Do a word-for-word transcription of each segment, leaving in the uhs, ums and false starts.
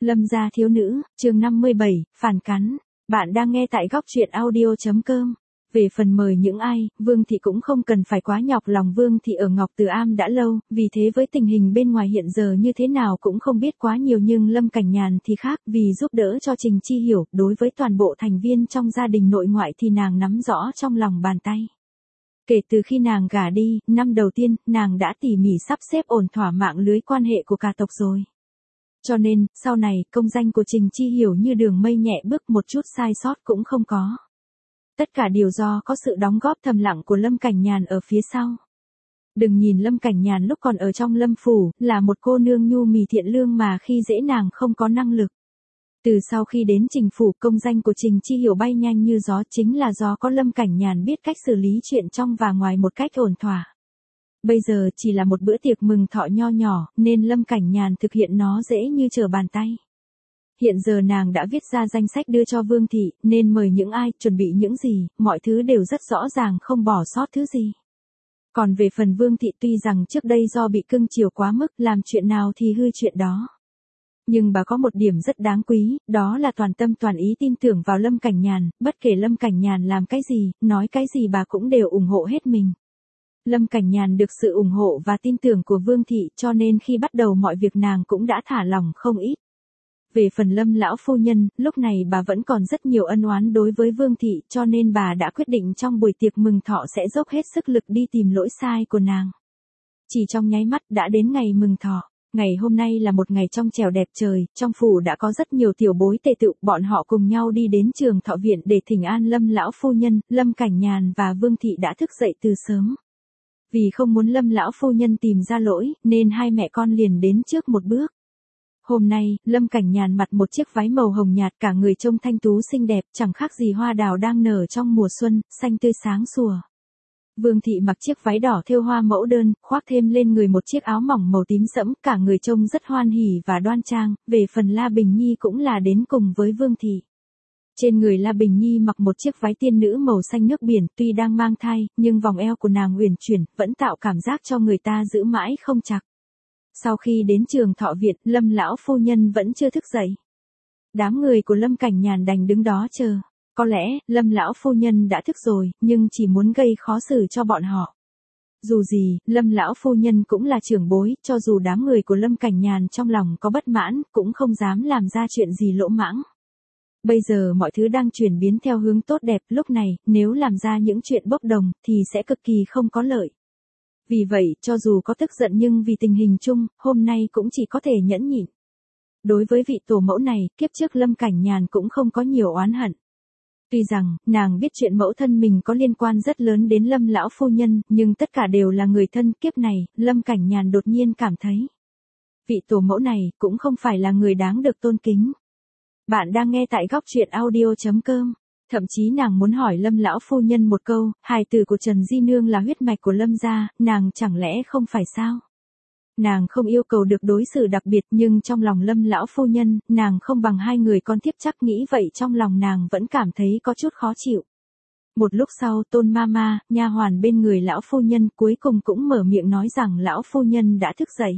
Lâm gia thiếu nữ, chương năm mươi bảy, phản cắn. Bạn đang nghe tại góc truyện audio chấm com. Về phần mời những ai, Vương Thị cũng không cần phải quá nhọc lòng. Vương Thị ở Ngọc Từ Am đã lâu, vì thế với tình hình bên ngoài hiện giờ như thế nào cũng không biết quá nhiều, nhưng Lâm Cảnh Nhàn thì khác, vì giúp đỡ cho Trình Chi Hiểu, đối với toàn bộ thành viên trong gia đình nội ngoại thì nàng nắm rõ trong lòng bàn tay. Kể từ khi nàng gả đi, năm đầu tiên, nàng đã tỉ mỉ sắp xếp ổn thỏa mạng lưới quan hệ của cả tộc rồi. Cho nên, sau này, công danh của Trình Chi Hiểu như đường mây nhẹ bước, một chút sai sót cũng không có. Tất cả đều do có sự đóng góp thầm lặng của Lâm Cảnh Nhàn ở phía sau. Đừng nhìn Lâm Cảnh Nhàn lúc còn ở trong Lâm phủ, là một cô nương nhu mì thiện lương mà khi dễ nàng không có năng lực. Từ sau khi đến Trình phủ, công danh của Trình Chi Hiểu bay nhanh như gió, chính là do có Lâm Cảnh Nhàn biết cách xử lý chuyện trong và ngoài một cách ổn thỏa. Bây giờ chỉ là một bữa tiệc mừng thọ nho nhỏ, nên Lâm Cảnh Nhàn thực hiện nó dễ như trở bàn tay. Hiện giờ nàng đã viết ra danh sách đưa cho Vương Thị, nên mời những ai, chuẩn bị những gì, mọi thứ đều rất rõ ràng, không bỏ sót thứ gì. Còn về phần Vương Thị, tuy rằng trước đây do bị cưng chiều quá mức, làm chuyện nào thì hư chuyện đó. Nhưng bà có một điểm rất đáng quý, đó là toàn tâm toàn ý tin tưởng vào Lâm Cảnh Nhàn, bất kể Lâm Cảnh Nhàn làm cái gì, nói cái gì bà cũng đều ủng hộ hết mình. Lâm Cảnh Nhàn được sự ủng hộ và tin tưởng của Vương Thị, cho nên khi bắt đầu mọi việc nàng cũng đã thả lỏng không ít. Về phần Lâm lão phu nhân, lúc này bà vẫn còn rất nhiều ân oán đối với Vương Thị, cho nên bà đã quyết định trong buổi tiệc mừng thọ sẽ dốc hết sức lực đi tìm lỗi sai của nàng. Chỉ trong nháy mắt đã đến ngày mừng thọ. Ngày hôm nay là một ngày trong trẻo đẹp trời, trong phủ đã có rất nhiều tiểu bối tề tựu, bọn họ cùng nhau đi đến trường thọ viện để thỉnh an Lâm lão phu nhân. Lâm Cảnh Nhàn và Vương Thị đã thức dậy từ sớm. Vì không muốn Lâm lão phu nhân tìm ra lỗi, nên hai mẹ con liền đến trước một bước. Hôm nay, Lâm Cảnh Nhàn mặc một chiếc váy màu hồng nhạt, cả người trông thanh tú xinh đẹp, chẳng khác gì hoa đào đang nở trong mùa xuân, xanh tươi sáng sủa. Vương Thị mặc chiếc váy đỏ thêu hoa mẫu đơn, khoác thêm lên người một chiếc áo mỏng màu tím sẫm, cả người trông rất hoan hỉ và đoan trang. Về phần La Bình Nhi cũng là đến cùng với Vương Thị. Trên người La Bình Nhi mặc một chiếc váy tiên nữ màu xanh nước biển, tuy đang mang thai, nhưng vòng eo của nàng uyển chuyển, vẫn tạo cảm giác cho người ta giữ mãi không chặt. Sau khi đến trường thọ viện, Lâm lão phu nhân vẫn chưa thức dậy. Đám người của Lâm Cảnh Nhàn đành đứng đó chờ. Có lẽ, Lâm lão phu nhân đã thức rồi, nhưng chỉ muốn gây khó xử cho bọn họ. Dù gì, Lâm lão phu nhân cũng là trưởng bối, cho dù đám người của Lâm Cảnh Nhàn trong lòng có bất mãn, cũng không dám làm ra chuyện gì lỗ mãng. Bây giờ mọi thứ đang chuyển biến theo hướng tốt đẹp, lúc này, nếu làm ra những chuyện bốc đồng, thì sẽ cực kỳ không có lợi. Vì vậy, cho dù có tức giận nhưng vì tình hình chung, hôm nay cũng chỉ có thể nhẫn nhịn. Đối với vị tổ mẫu này, kiếp trước Lâm Cảnh Nhàn cũng không có nhiều oán hận. Tuy rằng, nàng biết chuyện mẫu thân mình có liên quan rất lớn đến Lâm lão phu nhân, nhưng tất cả đều là người thân. Kiếp này, Lâm Cảnh Nhàn đột nhiên cảm thấy, vị tổ mẫu này cũng không phải là người đáng được tôn kính. Bạn đang nghe tại góc truyện audio chấm com. Thậm chí nàng muốn hỏi Lâm lão phu nhân một câu, hài tử của Trần Di Nương là huyết mạch của Lâm gia, nàng chẳng lẽ không phải sao? Nàng không yêu cầu được đối xử đặc biệt, nhưng trong lòng Lâm lão phu nhân, nàng không bằng hai người con thiếp, chắc nghĩ vậy trong lòng nàng vẫn cảm thấy có chút khó chịu. Một lúc sau, Tôn Mama, nha hoàn bên người lão phu nhân, cuối cùng cũng mở miệng nói rằng lão phu nhân đã thức dậy.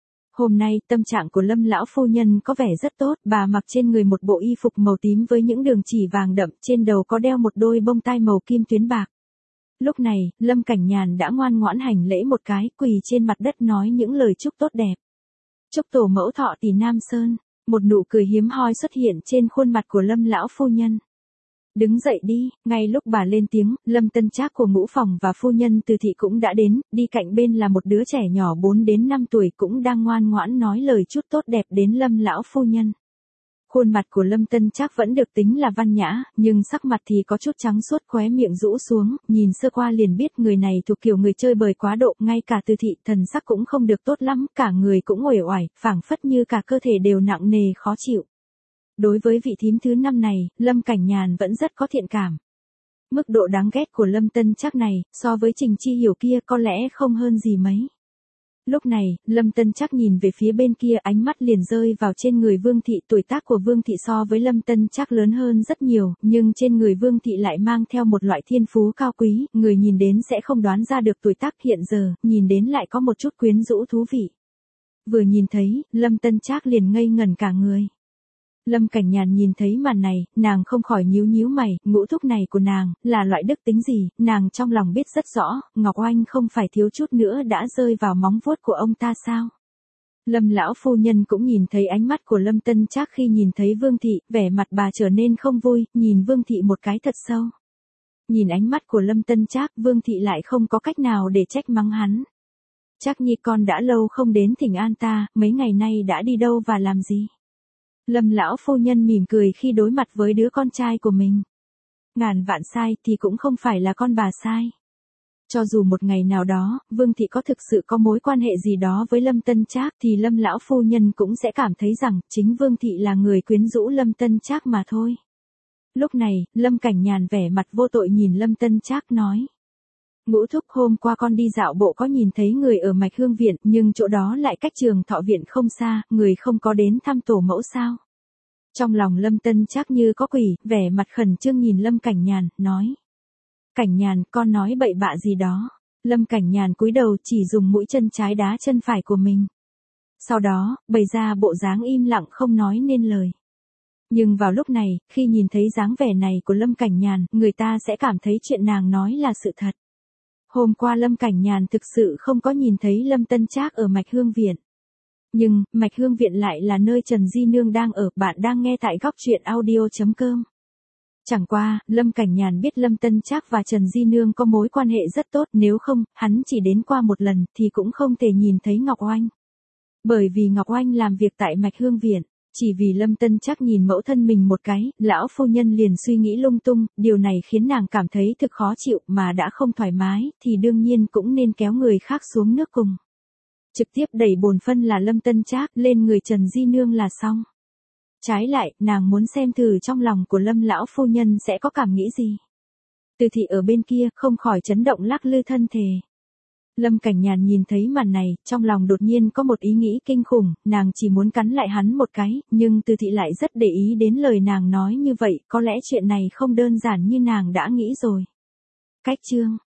Hôm nay, tâm trạng của Lâm lão phu nhân có vẻ rất tốt, bà mặc trên người một bộ y phục màu tím với những đường chỉ vàng đậm, trên đầu có đeo một đôi bông tai màu kim tuyến bạc. Lúc này, Lâm Cảnh Nhàn đã ngoan ngoãn hành lễ một cái, quỳ trên mặt đất nói những lời chúc tốt đẹp. Chúc tổ mẫu thọ tỷ Nam Sơn. Một nụ cười hiếm hoi xuất hiện trên khuôn mặt của Lâm lão phu nhân. Đứng dậy đi. Ngay lúc bà lên tiếng, Lâm Tân Trác của ngũ phòng và phu nhân Từ Thị cũng đã đến, đi cạnh bên là một đứa trẻ nhỏ bốn đến năm tuổi cũng đang ngoan ngoãn nói lời chúc tốt đẹp đến Lâm lão phu nhân. Khuôn mặt của Lâm Tân Trác vẫn được tính là văn nhã, nhưng sắc mặt thì có chút trắng suốt, khóe miệng rũ xuống, nhìn sơ qua liền biết người này thuộc kiểu người chơi bời quá độ, ngay cả Từ Thị thần sắc cũng không được tốt lắm, cả người cũng uể oải, phảng phất như cả cơ thể đều nặng nề khó chịu. Đối với vị thím thứ năm này, Lâm Cảnh Nhàn vẫn rất có thiện cảm. Mức độ đáng ghét của Lâm Tân Trác này, so với Trình Chi Hiểu kia có lẽ không hơn gì mấy. Lúc này, Lâm Tân Trác nhìn về phía bên kia, ánh mắt liền rơi vào trên người Vương Thị. Tuổi tác của Vương Thị so với Lâm Tân Trác lớn hơn rất nhiều, nhưng trên người Vương Thị lại mang theo một loại thiên phú cao quý, người nhìn đến sẽ không đoán ra được tuổi tác hiện giờ, nhìn đến lại có một chút quyến rũ thú vị. Vừa nhìn thấy, Lâm Tân Trác liền ngây ngẩn cả người. Lâm Cảnh Nhàn nhìn thấy màn này, nàng không khỏi nhíu nhíu mày, ngũ thúc này của nàng, là loại đức tính gì, nàng trong lòng biết rất rõ, Ngọc Oanh không phải thiếu chút nữa đã rơi vào móng vuốt của ông ta sao. Lâm lão phu nhân cũng nhìn thấy ánh mắt của Lâm Tân Trác khi nhìn thấy Vương Thị, vẻ mặt bà trở nên không vui, nhìn Vương Thị một cái thật sâu. Nhìn ánh mắt của Lâm Tân Trác, Vương Thị lại không có cách nào để trách mắng hắn. Trác nhi con đã lâu không đến thỉnh an ta, mấy ngày nay đã đi đâu và làm gì? Lâm lão phu nhân mỉm cười khi đối mặt với đứa con trai của mình. Ngàn vạn sai thì cũng không phải là con bà sai. Cho dù một ngày nào đó, Vương Thị có thực sự có mối quan hệ gì đó với Lâm Tân Trác thì Lâm lão phu nhân cũng sẽ cảm thấy rằng chính Vương Thị là người quyến rũ Lâm Tân Trác mà thôi. Lúc này, Lâm Cảnh Nhàn vẻ mặt vô tội nhìn Lâm Tân Trác nói. Ngũ thúc, hôm qua con đi dạo bộ có nhìn thấy người ở Mạch Hương Viện, nhưng chỗ đó lại cách Trường Thọ Viện không xa, người không có đến thăm tổ mẫu sao? Trong lòng Lâm Tân Trác như có quỷ, vẻ mặt khẩn trương nhìn Lâm Cảnh Nhàn, nói. Cảnh Nhàn, con nói bậy bạ gì đó. Lâm Cảnh Nhàn cúi đầu chỉ dùng mũi chân trái đá chân phải của mình. Sau đó, bày ra bộ dáng im lặng không nói nên lời. Nhưng vào lúc này, khi nhìn thấy dáng vẻ này của Lâm Cảnh Nhàn, người ta sẽ cảm thấy chuyện nàng nói là sự thật. Hôm qua Lâm Cảnh Nhàn thực sự không có nhìn thấy Lâm Tân Trác ở Mạch Hương Viện. Nhưng, Mạch Hương Viện lại là nơi Trần Di Nương đang ở, bạn đang nghe tại góc truyện audio chấm com. Chẳng qua, Lâm Cảnh Nhàn biết Lâm Tân Trác và Trần Di Nương có mối quan hệ rất tốt, nếu không, hắn chỉ đến qua một lần thì cũng không thể nhìn thấy Ngọc Oanh. Bởi vì Ngọc Oanh làm việc tại Mạch Hương Viện, chỉ vì Lâm Tân Trác nhìn mẫu thân mình một cái, lão phu nhân liền suy nghĩ lung tung, điều này khiến nàng cảm thấy thực khó chịu, mà đã không thoải mái, thì đương nhiên cũng nên kéo người khác xuống nước cùng. Trực tiếp đẩy bổn phân là Lâm Tân Trác lên người Trần Di Nương là xong. Trái lại, nàng muốn xem thử trong lòng của Lâm lão phu nhân sẽ có cảm nghĩ gì. Từ Thị ở bên kia không khỏi chấn động lắc lư thân thể. Lâm Cảnh Nhàn nhìn thấy màn này, trong lòng đột nhiên có một ý nghĩ kinh khủng, nàng chỉ muốn cắn lại hắn một cái, nhưng Từ Thị lại rất để ý đến lời nàng nói như vậy, có lẽ chuyện này không đơn giản như nàng đã nghĩ rồi. Cách chương